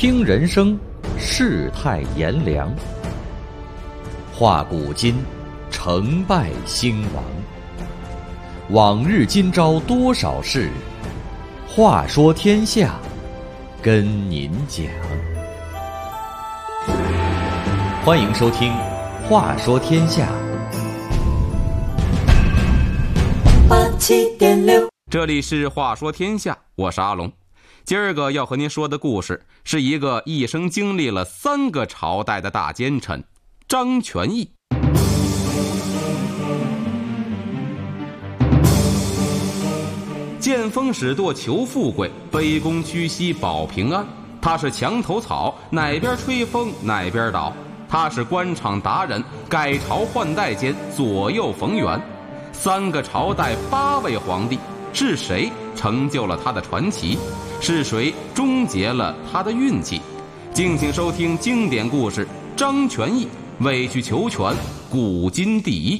听人生，世态炎凉，话古今，成败兴亡。往日今朝多少事，话说天下，跟您讲。欢迎收听《话说天下》。 87.6，这里是话说天下，我是阿龙。今儿个要和您说的故事是一个一生经历了3个朝代的大奸臣张全义。见风使舵求富贵，卑躬屈膝保平安。他是墙头草，哪边吹风哪边倒。他是官场达人，改朝换代间左右逢源。3个朝代8位皇帝，是谁成就了他的传奇？是谁终结了他的运气？敬请收听经典故事张全义委曲求全，古今第一。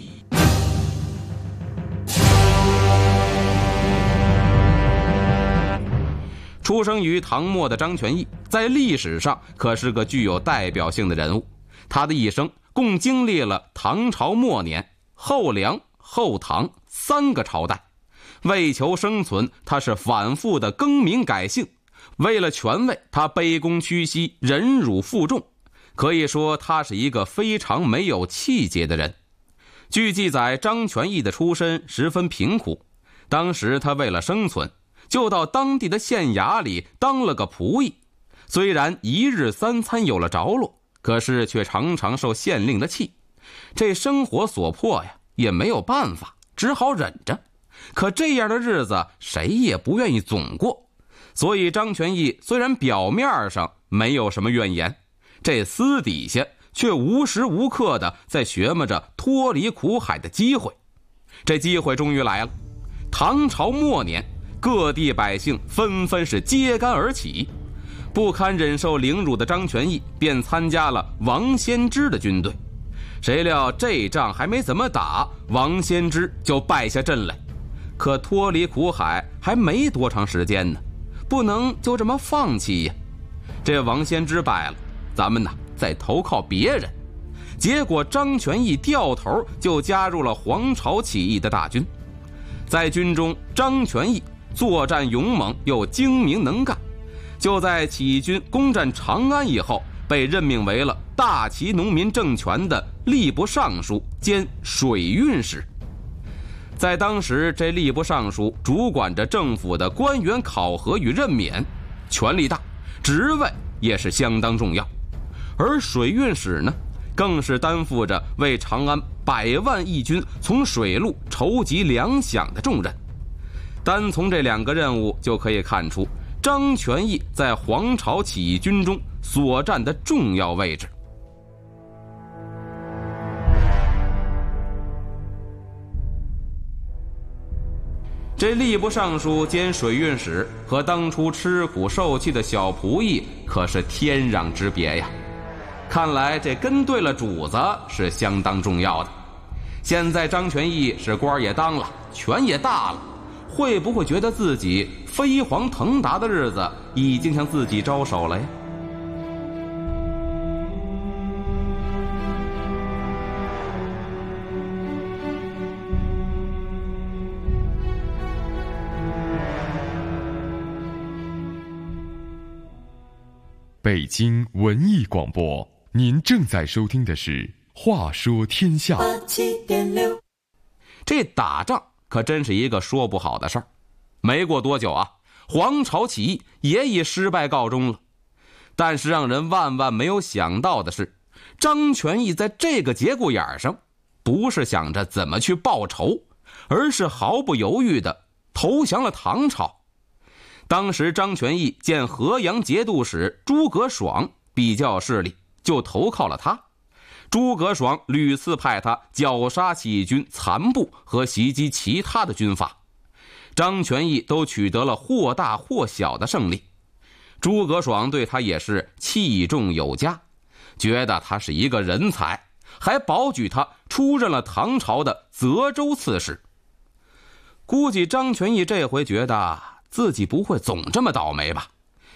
出生于唐末的张全义，在历史上可是个具有代表性的人物。他的一生共经历了唐朝末年、后梁、后唐3个朝代。为求生存，他是反复的更名改姓。为了权位，他卑躬屈膝，忍辱负重。可以说他是一个非常没有气节的人。据记载，张全义的出身十分贫苦，当时他为了生存，就到当地的县衙里当了个仆役。虽然1日3餐有了着落，可是却常常受县令的气。这生活所迫呀，也没有办法，只好忍着。可这样的日子谁也不愿意总过，所以张全义虽然表面上没有什么怨言，这私底下却无时无刻的在琢磨着脱离苦海的机会。这机会终于来了。唐朝末年，各地百姓纷纷是揭竿而起，不堪忍受凌辱的张全义便参加了王先知的军队。谁料这仗还没怎么打，王先知就败下阵来。可脱离苦海还没多长时间呢，不能就这么放弃呀。这王先知败了，咱们再投靠别人。结果张全义掉头就加入了黄巢起义的大军。在军中，张全义作战勇猛又精明能干，就在起义军攻占长安以后，被任命为了大齐农民政权的吏部尚书兼水运使。在当时，这吏部尚书主管着政府的官员考核与任免，权力大，职位也是相当重要。而水运使呢，更是担负着为长安100万义军从水路筹集粮饷的重任。单从这2个任务就可以看出张全义在黄巢起义军中所占的重要位置。这吏部尚书兼水运使和当初吃苦受气的小仆役可是天壤之别呀。看来这跟对了主子是相当重要的。现在张全义是官也当了，权也大了，会不会觉得自己飞黄腾达的日子已经向自己招手了呀？ 北京文艺广播，您正在收听的是《话说天下》。 87.6，这打仗可真是一个说不好的事儿。没过多久啊，黄巢起义也以失败告终了。但是让人万万没有想到的是，张全义在这个节骨眼上，不是想着怎么去报仇，而是毫不犹豫地投降了唐朝。当时张全义见河阳节度使诸葛爽比较势力，就投靠了他。诸葛爽屡次派他绞杀起义军残部和袭击其他的军阀，张全义都取得了或大或小的胜利。诸葛爽对他也是器重有加，觉得他是一个人才，还保举他出任了唐朝的泽州刺史。估计张全义这回觉得自己不会总这么倒霉吧，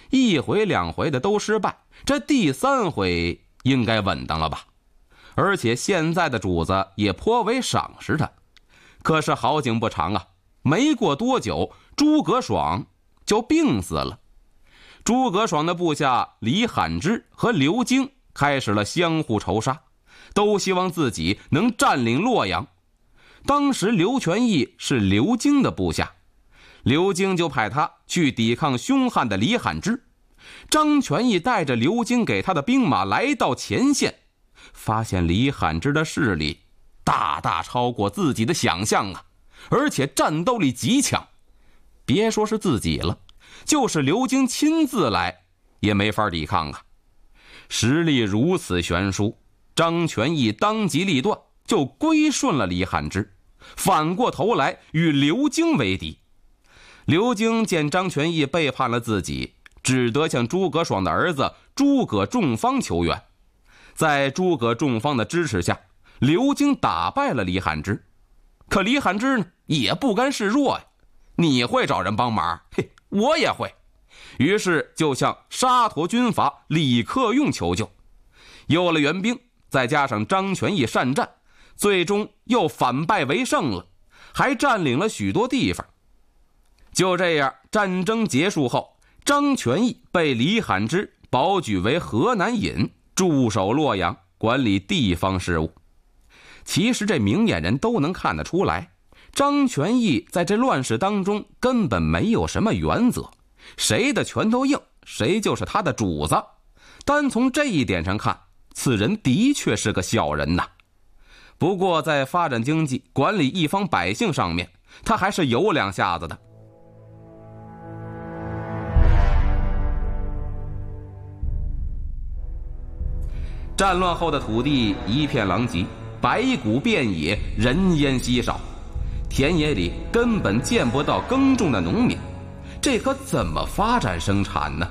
1回2回的都失败，这第3回应该稳当了吧？而且现在的主子也颇为赏识他。可是好景不长啊，没过多久，诸葛爽就病死了。诸葛爽的部下李罕之和刘京开始了相互仇杀，都希望自己能占领洛阳。当时刘全义是刘京的部下，刘京就派他去抵抗凶悍的李罕之。张全义带着刘京给他的兵马来到前线，发现李罕之的势力大大超过自己的想象啊，而且战斗力极强。别说是自己了，就是刘京亲自来也没法抵抗啊。实力如此悬殊，张全义当机立断，就归顺了李罕之，反过头来与刘京为敌。刘京见张全义背叛了自己，只得向诸葛爽的儿子诸葛仲方求援。在诸葛仲方的支持下，刘京打败了李罕之。可李罕之呢，也不甘示弱呀，你会找人帮忙，嘿，我也会。于是就向沙陀军阀李克用求救。有了援兵，再加上张全义善战，最终又反败为胜了，还占领了许多地方。就这样，战争结束后，张全义被李罕之保举为河南尹，驻守洛阳，管理地方事务。其实这明眼人都能看得出来，张全义在这乱世当中根本没有什么原则，谁的拳头硬，谁就是他的主子。单从这一点上看，此人的确是个小人呐。不过在发展经济、管理一方百姓上面，他还是有两下子的。战乱后的土地一片狼藉，白骨遍野，人烟稀少，田野里根本见不到耕种的农民，这可怎么发展生产呢？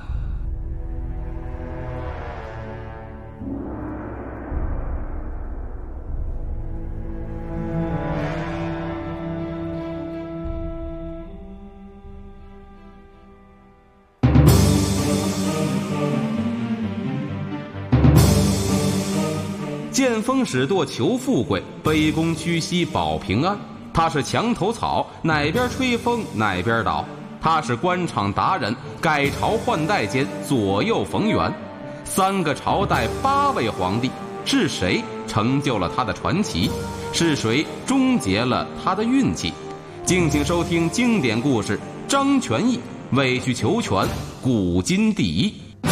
见风使舵求富贵，卑躬屈膝保平安。他是墙头草，哪边吹风哪边倒。他是官场达人，改朝换代间左右逢源。3个朝代8位皇帝，是谁成就了他的传奇？是谁终结了他的运气？敬请收听经典故事《张全义委曲求全，古今第一》。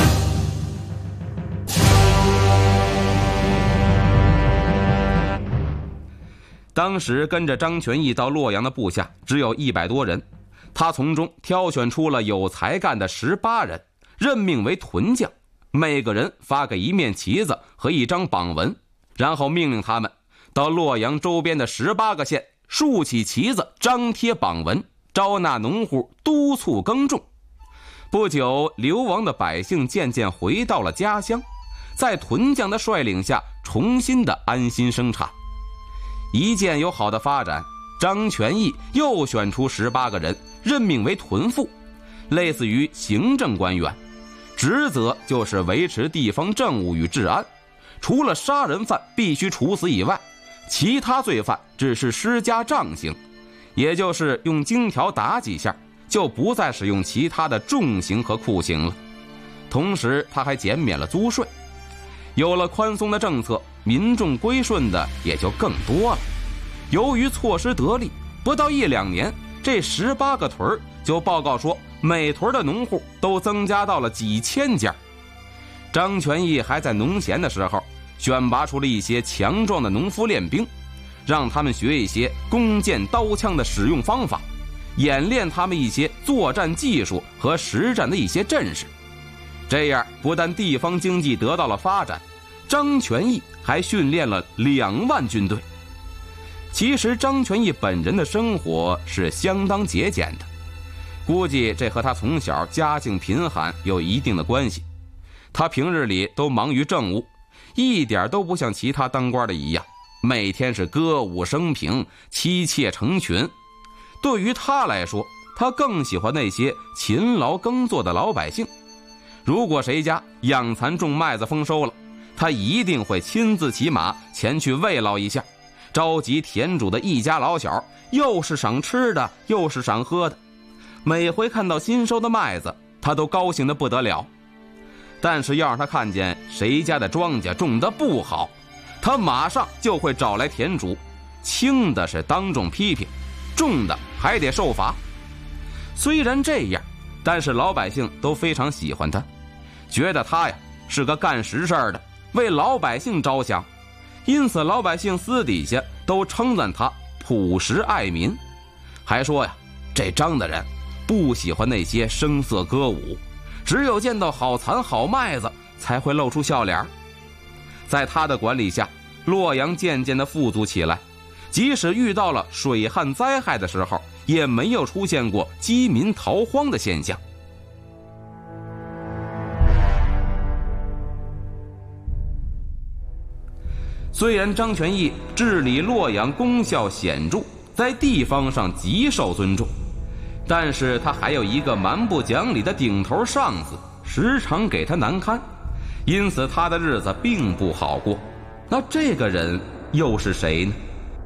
当时跟着张全义到洛阳的部下只有100多人，他从中挑选出了有才干的18人，任命为屯将，每个人发给1面旗子和1张榜文，然后命令他们到洛阳周边的18个县竖起旗子，张贴榜文，招纳农户，督促耕种。不久，流亡的百姓渐渐回到了家乡，在屯将的率领下重新的安心生产。一见有好的发展，张全义又选出18个人，任命为屯赋，类似于行政官员，职责就是维持地方政务与治安。除了杀人犯必须处死以外，其他罪犯只是施加杖刑，也就是用荆条打几下，就不再使用其他的重刑和酷刑了。同时他还减免了租税。有了宽松的政策，民众归顺的也就更多了。由于措施得力，不到1、2年，这18个屯就报告说，每屯的农户都增加到了几千家。张全义还在农闲的时候，选拔出了一些强壮的农夫练兵，让他们学一些弓箭刀枪的使用方法，演练他们一些作战技术和实战的一些阵势。这样不但地方经济得到了发展，张全义还训练了2万军队。其实张全义本人的生活是相当节俭的，估计这和他从小家境贫寒有一定的关系。他平日里都忙于政务，一点都不像其他当官的一样，每天是歌舞升平，妻妾成群。对于他来说，他更喜欢那些勤劳耕作的老百姓。 如果谁家养蚕种麦子丰收了，他一定会亲自骑马前去慰劳一下，召集田主的一家老小，又是赏吃的又是赏喝的。每回看到新收的麦子，他都高兴得不得了。但是要让他看见谁家的庄稼种得不好，他马上就会找来田主，轻的是当众批评，重的还得受罚。虽然这样，但是老百姓都非常喜欢他，觉得他呀是个干实事的，为老百姓着想，因此老百姓私底下都称赞他朴实爱民，还说呀，这张大人不喜欢那些声色歌舞，只有见到好蚕好麦子才会露出笑脸。在他的管理下，洛阳渐渐地富足起来，即使遇到了水旱灾害的时候，也没有出现过饥民逃荒的现象。虽然张全义治理洛阳功效显著，在地方上极受尊重，但是他还有一个蛮不讲理的顶头上司，时常给他难堪，因此他的日子并不好过。那这个人又是谁呢？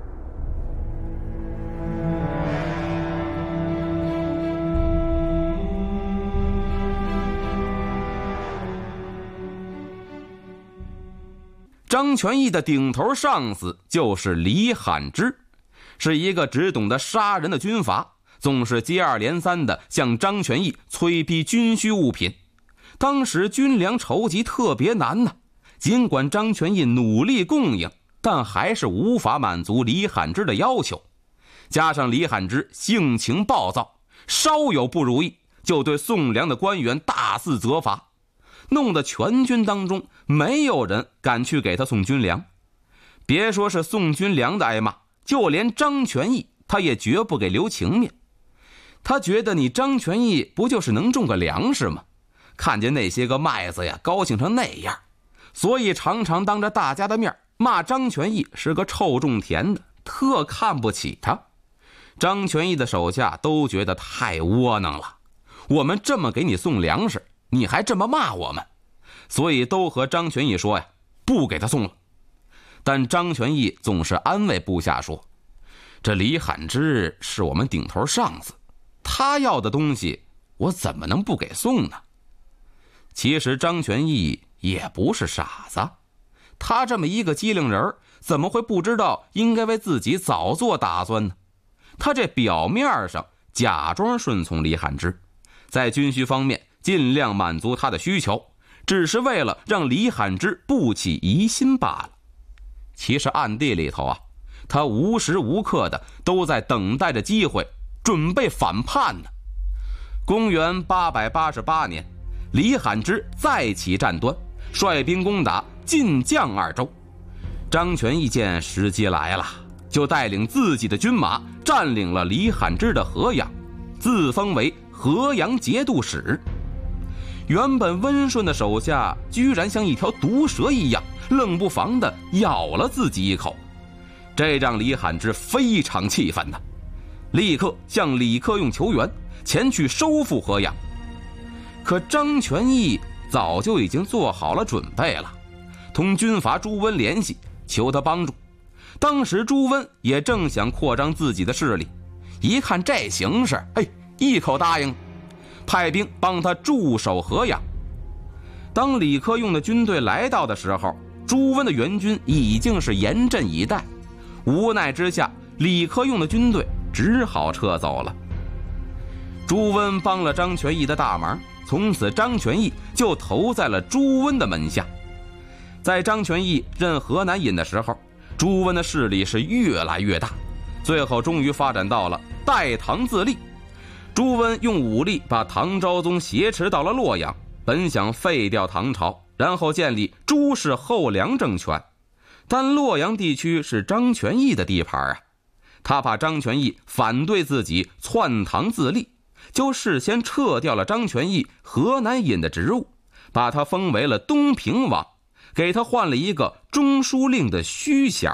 张全义的顶头上司就是李罕之，是一个只懂得杀人的军阀，总是接二连三地向张全义催逼军需物品。当时军粮筹集特别难呢，尽管张全义努力供应，但还是无法满足李罕之的要求。加上李罕之性情暴躁，稍有不如意就对送粮的官员大肆责罚，弄得全军当中没有人敢去给他送军粮。别说是送军粮的挨骂，就连张全义他也绝不给留情面。他觉得你张全义不就是能种个粮食吗？看见那些个麦子呀高兴成那样，所以常常当着大家的面骂张全义是个臭种田的，特看不起他。张全义的手下都觉得太窝囊了，我们这么给你送粮食，你还这么骂我们，所以都和张全义说呀，不给他送了。但张全义总是安慰部下说，这李罕之是我们顶头上司，他要的东西我怎么能不给送呢？其实张全义也不是傻子，他这么一个机灵人，怎么会不知道应该为自己早做打算呢？他这表面上假装顺从李罕之，在军需方面尽量满足他的需求，只是为了让李罕之不起疑心罢了。其实暗地里头啊，他无时无刻的都在等待着机会，准备反叛呢。公元888年，李罕之再起战端，率兵攻打晋绛二州。张全义见时机来了，就带领自己的军马占领了李罕之的河阳，自封为河阳节度使。原本温顺的手下居然像一条毒蛇一样，冷不防地咬了自己一口，这让李罕之非常气愤的，立刻向李克用求援，前去收复河阳。可张全义早就已经做好了准备了，同军阀朱温联系，求他帮助。当时朱温也正想扩张自己的势力，一看这形势，一口答应，派兵帮他驻守河阳。当李克用的军队来到的时候，朱温的援军已经是严阵以待，无奈之下，李克用的军队只好撤走了。朱温帮了张全义的大忙，从此张全义就投在了朱温的门下。在张全义任河南尹的时候，朱温的势力是越来越大，最后终于发展到了代唐自立。朱温用武力把唐昭宗挟持到了洛阳，本想废掉唐朝，然后建立朱氏后梁政权，但洛阳地区是张全义的地盘啊，他怕张全义反对自己篡唐自立，就事先撤掉了张全义河南尹的职务，把他封为了东平王，给他换了一个中书令的虚衔。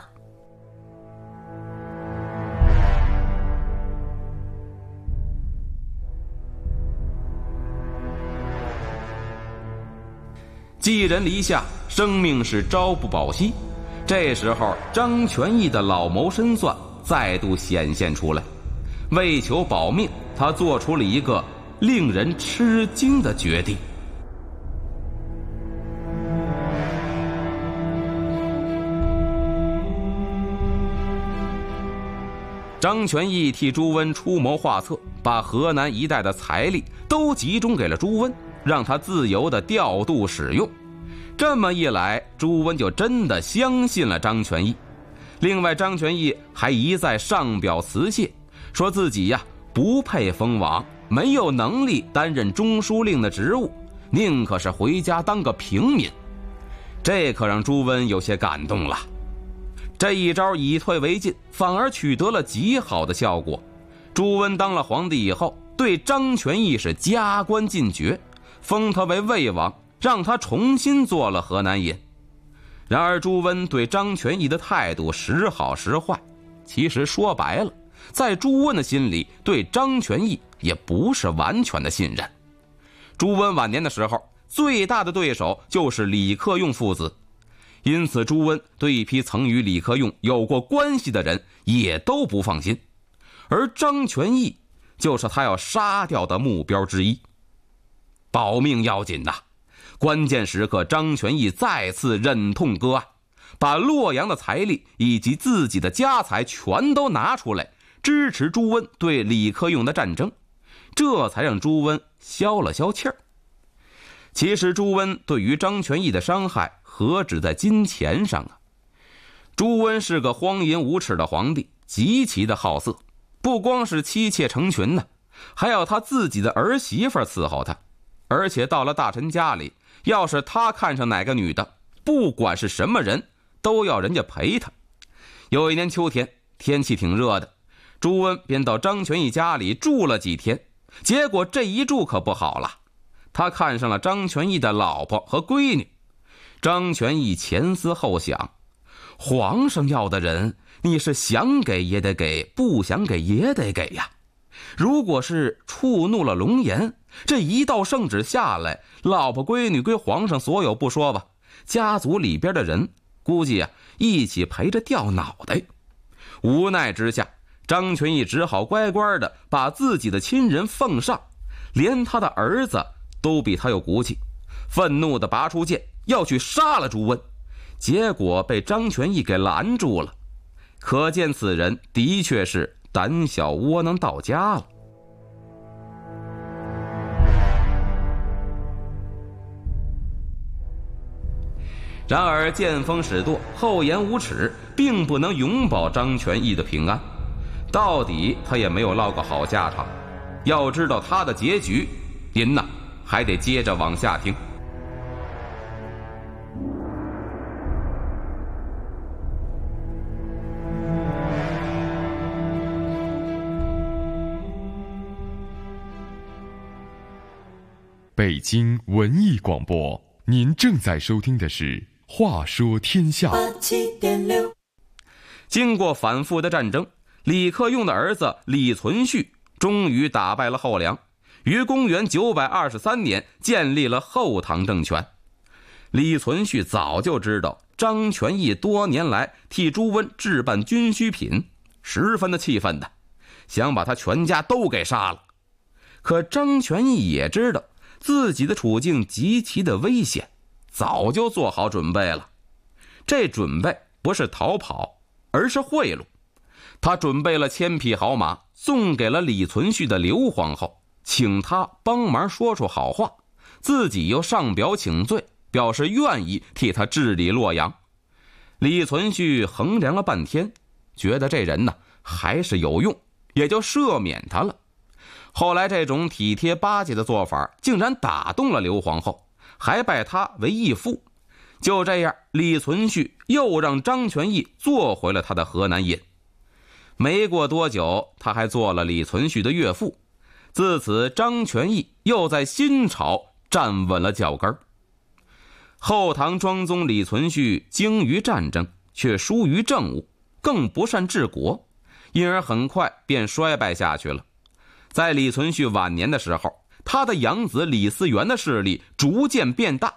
寄人篱下，生命是朝不保夕。这时候，张全义的老谋深算再度显现出来。为求保命，他做出了一个令人吃惊的决定。张全义替朱温出谋划策，把河南一带的财力都集中给了朱温，让他自由地调度使用。这么一来，朱温就真的相信了张全义。另外，张全义还一再上表辞谢，说自己不配封王，没有能力担任中书令的职务，宁可是回家当个平民。这可让朱温有些感动了。这一招以退为进，反而取得了极好的效果。朱温当了皇帝以后，对张全义是加官进爵，封他为魏王，让他重新做了河南尹。然而朱温对张全义的态度时好时坏，其实说白了，在朱温的心里，对张全义也不是完全的信任。朱温晚年的时候，最大的对手就是李克用父子，因此朱温对一批曾与李克用有过关系的人也都不放心，而张全义就是他要杀掉的目标之一。保命要紧呐，关键时刻张全义再次忍痛割爱，把洛阳的财力以及自己的家财全都拿出来支持朱温对李克用的战争，这才让朱温消了消气儿。其实朱温对于张全义的伤害何止在金钱上啊？朱温是个荒淫无耻的皇帝，极其的好色，不光是妻妾成群呢，还要他自己的儿媳妇伺候他。而且到了大臣家里，要是他看上哪个女的，不管是什么人，都要人家陪他。有一年秋天，天气挺热的，朱温便到张全义家里住了几天。结果这一住可不好了，他看上了张全义的老婆和闺女。张全义前思后想，皇上要的人，你是想给也得给，不想给也得给呀。如果是触怒了龙颜，这一道圣旨下来，老婆闺女归皇上所有不说吧，家族里边的人估计一起陪着掉脑袋。无奈之下，张全义只好乖乖的把自己的亲人奉上，连他的儿子都比他有骨气，愤怒的拔出剑要去杀了朱温，结果被张全义给拦住了。可见此人的确是胆小窝囊到家了。然而见风使舵，厚颜无耻，并不能永保张全义的平安，到底他也没有落个好下场。要知道他的结局，您还得接着往下听。 北京文艺广播，您正在收听的是话说天下。 经过反复的战争，李克用的儿子李存勖终于打败了后梁，于公元923年建立了后唐政权。李存勖早就知道张全义多年来替朱温置办军需品，十分的气愤的，想把他全家都给杀了。可张全义也知道自己的处境极其的危险，早就做好准备了。这准备不是逃跑，而是贿赂。他准备了1000匹好马，送给了李存勖的刘皇后，请他帮忙说出好话，自己又上表请罪，表示愿意替他治理洛阳。李存勖衡量了半天，觉得这人还是有用，也就赦免他了。后来这种体贴巴结的做法竟然打动了刘皇后，还拜他为义父。就这样，李存勖又让张全义做回了他的河南尹。没过多久，他还做了李存勖的岳父。自此，张全义又在新朝站稳了脚跟。后唐庄宗李存勖精于战争，却疏于政务，更不善治国，因而很快便衰败下去了。在李存勖晚年的时候，他的养子李嗣源的势力逐渐变大，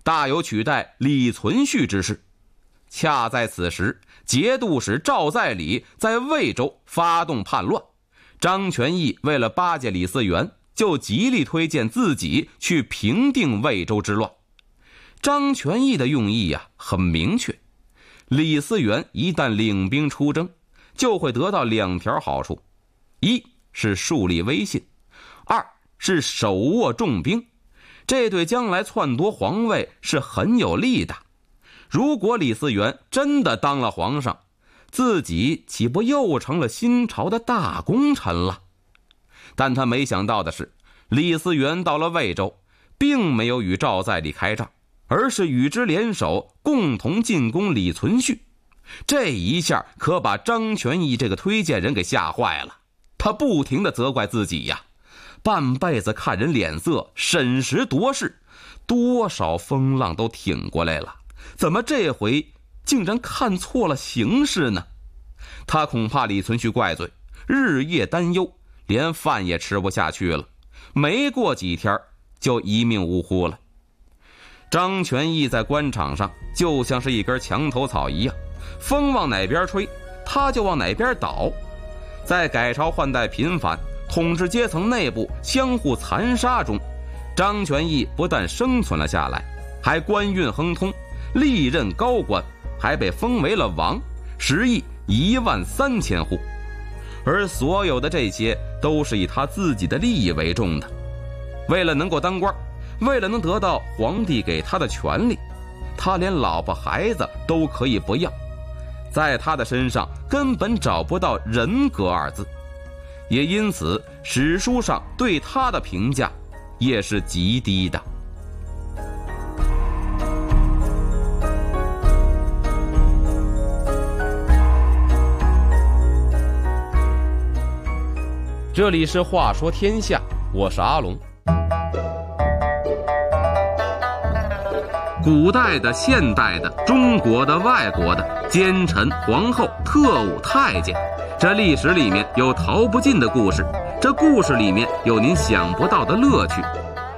大有取代李存勖之势。恰在此时，节度使赵在礼在魏州发动叛乱，张全义为了巴结李嗣源，就极力推荐自己去平定魏州之乱。张全义的用意很明确，李嗣源一旦领兵出征，就会得到2条好处：一是树立威信，二是手握重兵，这对将来篡夺皇位是很有利的。如果李嗣源真的当了皇上，自己岂不又成了新朝的大功臣了？但他没想到的是，李嗣源到了魏州，并没有与赵在礼开仗，而是与之联手，共同进攻李存勖。这一下可把张全义这个推荐人给吓坏了，他不停地责怪自己半辈子看人脸色，审时度势，多少风浪都挺过来了，怎么这回竟然看错了形势呢？他恐怕李存勖怪罪，日夜担忧，连饭也吃不下去了，没过几天就一命呜呼了。张全义在官场上就像是一根墙头草一样，风往哪边吹，他就往哪边倒。在改朝换代频繁，统治阶层内部相互残杀中，张全义不但生存了下来，还官运亨通，历任高官，还被封为了王，食邑13000户。而所有的这些都是以他自己的利益为重的。为了能够当官，为了能得到皇帝给他的权利，他连老婆孩子都可以不要，在他的身上根本找不到人格2字，也因此史书上对他的评价也是极低的。这里是话说天下，我是阿龙。古代的、现代的、中国的、外国的，奸臣、皇后、特务、太监，这历史里面有逃不尽的故事，这故事里面有您想不到的乐趣。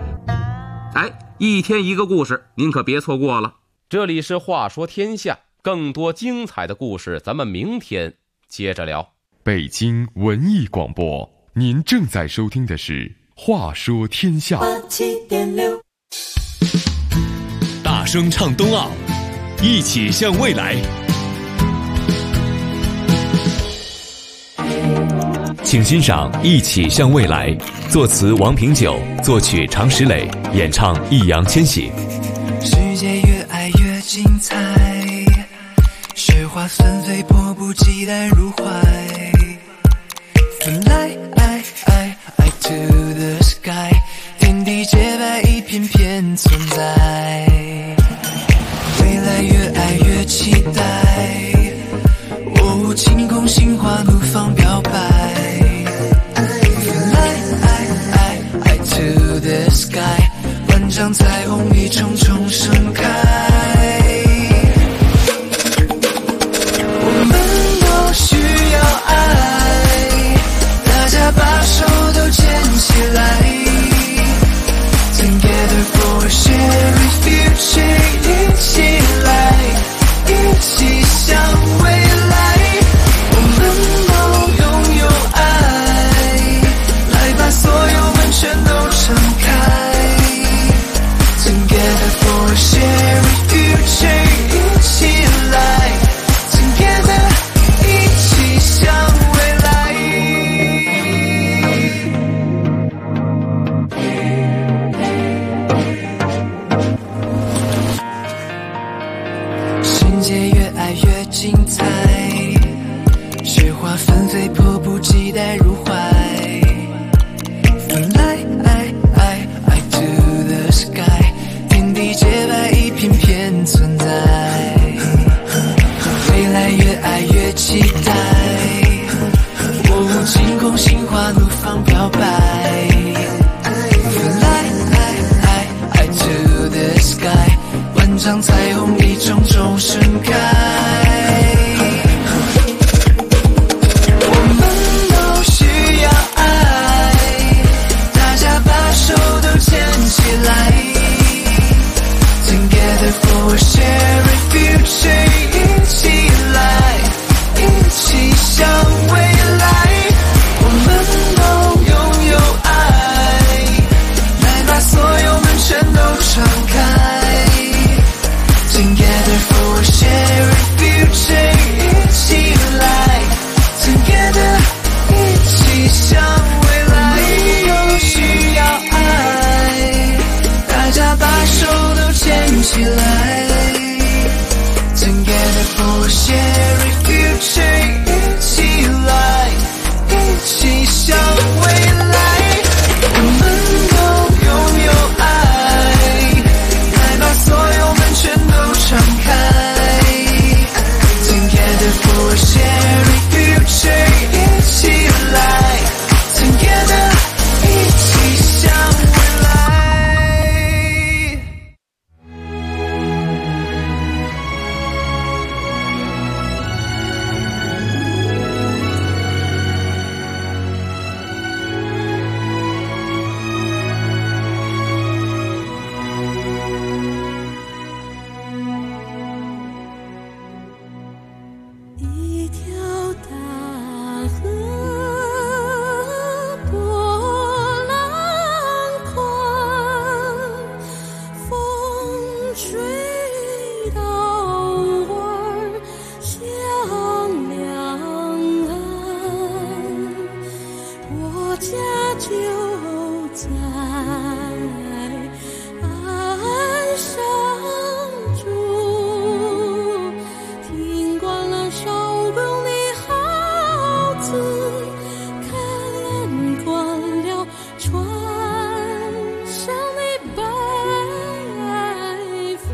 一天一个故事，您可别错过了。这里是话说天下，更多精彩的故事咱们明天接着聊。 北京文艺广播，您正在收听的是话说天下。 87.6，大声唱冬奥，一起向未来。请欣赏《一起向未来》，作词王平久，作曲常石磊，演唱易烊千玺。 世界越爱越精彩，雪花纷飞，迫不及待入怀。Fly to the sky， 天地洁白，一片片存在。未来越爱越期待，晴空心花怒放表白。Fly to the sky， 万丈彩虹一重重盛开。我们都需要爱，大家把手都牵起来。Together for a shared future， 一起来，一起向未来。我们都拥有爱，来把所有门全都敞开。Together for a shared future， 一起来 ，Together 一起向未来。世界越爱越精彩，雪花纷飞，迫不及待入怀。Fly to the sky， 天地洁白，一片片存在。未来越爱越期待，晴空心花怒放表白。Fly to the sky， 万丈彩虹一重重盛开。 在岸上住，听惯了手工的号子，看惯了船上的白帆，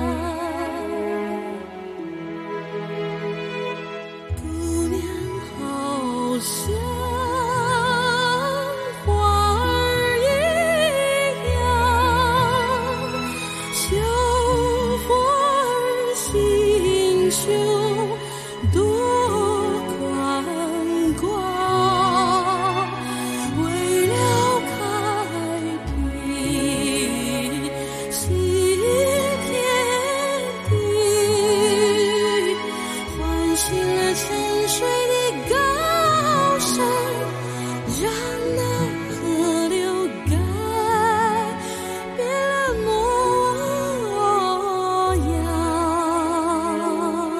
姑娘好像花儿一样，绣花儿新绣多宽广，为了开辟新天地，唤醒了沉睡的高山，让那河流改变了模样。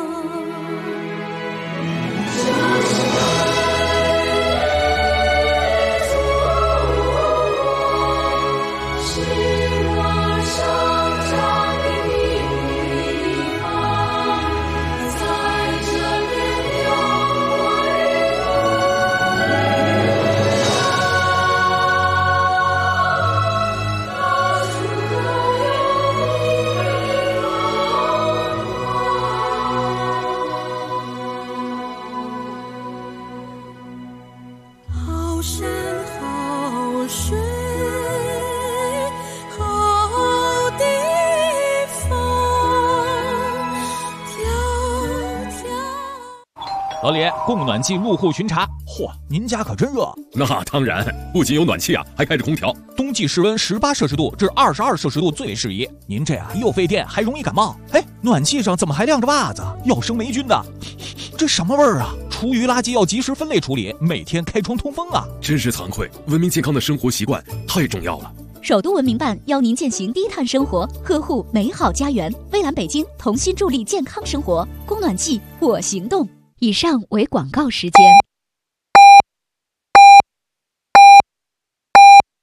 是我生长的地方，在这边有好山好水好地方，迢迢。 老李，供暖气入户巡查。嚯，您家可真热！ 那当然，不仅有暖气啊，还开着空调。 冬季室温18摄氏度至22摄氏度最适宜。您这又费电，还容易感冒。哎，暖气上怎么还晾着袜子？要生霉菌的。这什么味儿啊？厨余垃圾要及时分类处理，每天开窗通风啊！ 真是惭愧，文明健康的生活习惯太重要了。 首都文明办邀您践行低碳生活，呵护美好家园。蔚蓝北京同心助力健康生活，供暖气我行动。以上为广告时间。